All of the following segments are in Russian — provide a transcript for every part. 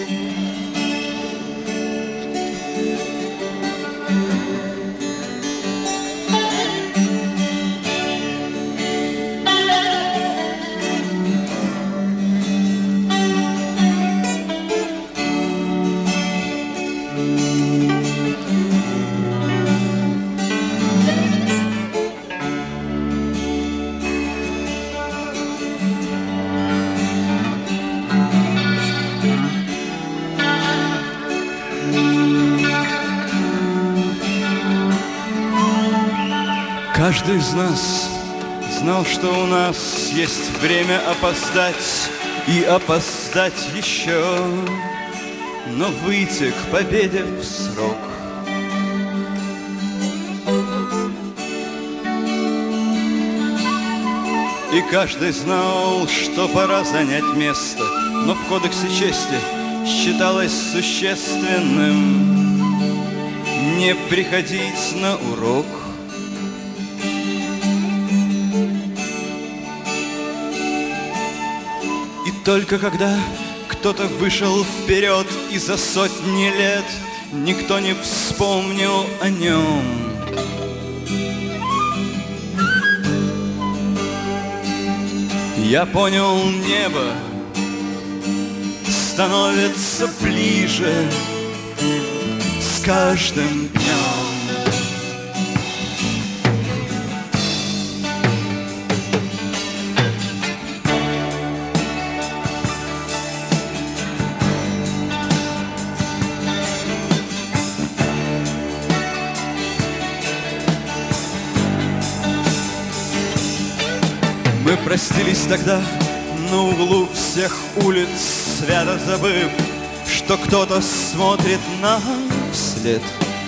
Каждый из нас знал, что у нас есть время опоздать и опоздать еще, но выйти к победе в срок. И каждый знал, что пора занять место, но в кодексе чести считалось существенным не приходить на урок. Только когда кто-то вышел вперед, и за сотни лет никто не вспомнил о нем, я понял, небо становится ближе с каждым днем. Мы простились тогда на углу всех улиц, свято забыв, что кто-то смотрит нам вслед.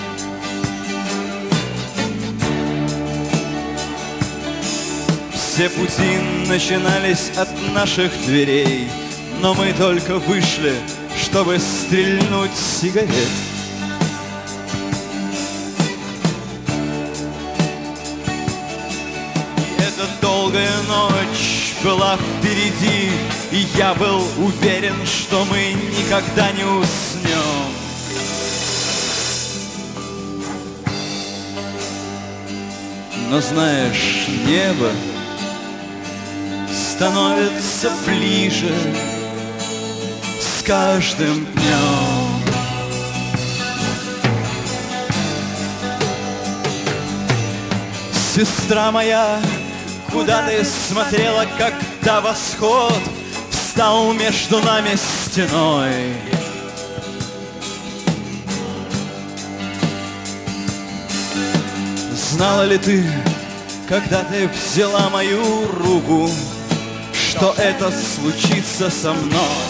Все пути начинались от наших дверей, но мы только вышли, чтобы стрельнуть сигарет. Долгая ночь была впереди, и я был уверен, что мы никогда не уснем. Но знаешь, небо становится ближе с каждым днем. Сестра моя, куда ты смотрела, когда восход встал между нами стеной? Знала ли ты, когда ты взяла мою руку, что это случится со мной?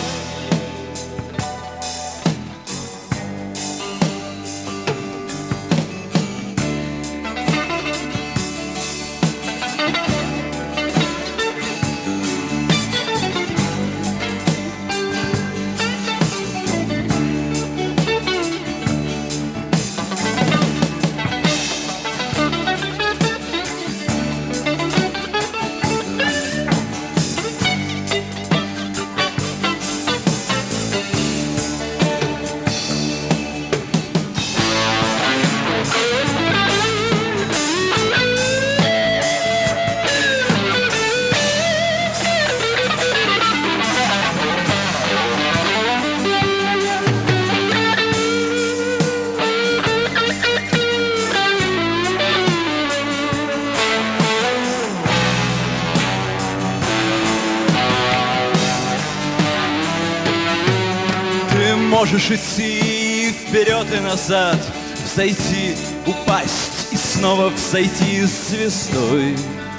Можешь идти вперед и назад, взойти, упасть и снова взойти звездой.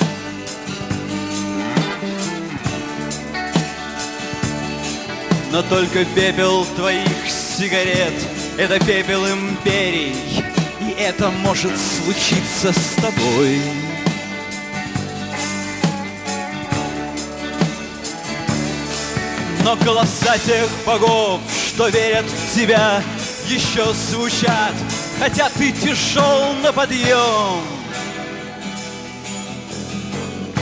Но только пепел твоих сигарет — это пепел империй, и это может случиться с тобой. Но голоса тех богов, что верят в тебя, еще звучат, хотя ты тяжел на подъем.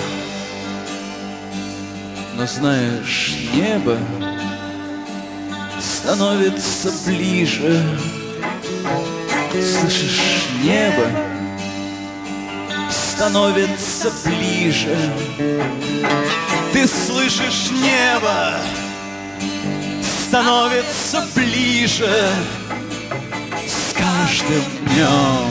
Но знаешь, небо становится ближе. Слышишь, небо становится ближе. Ты слышишь, небо становится ближе с каждым днем.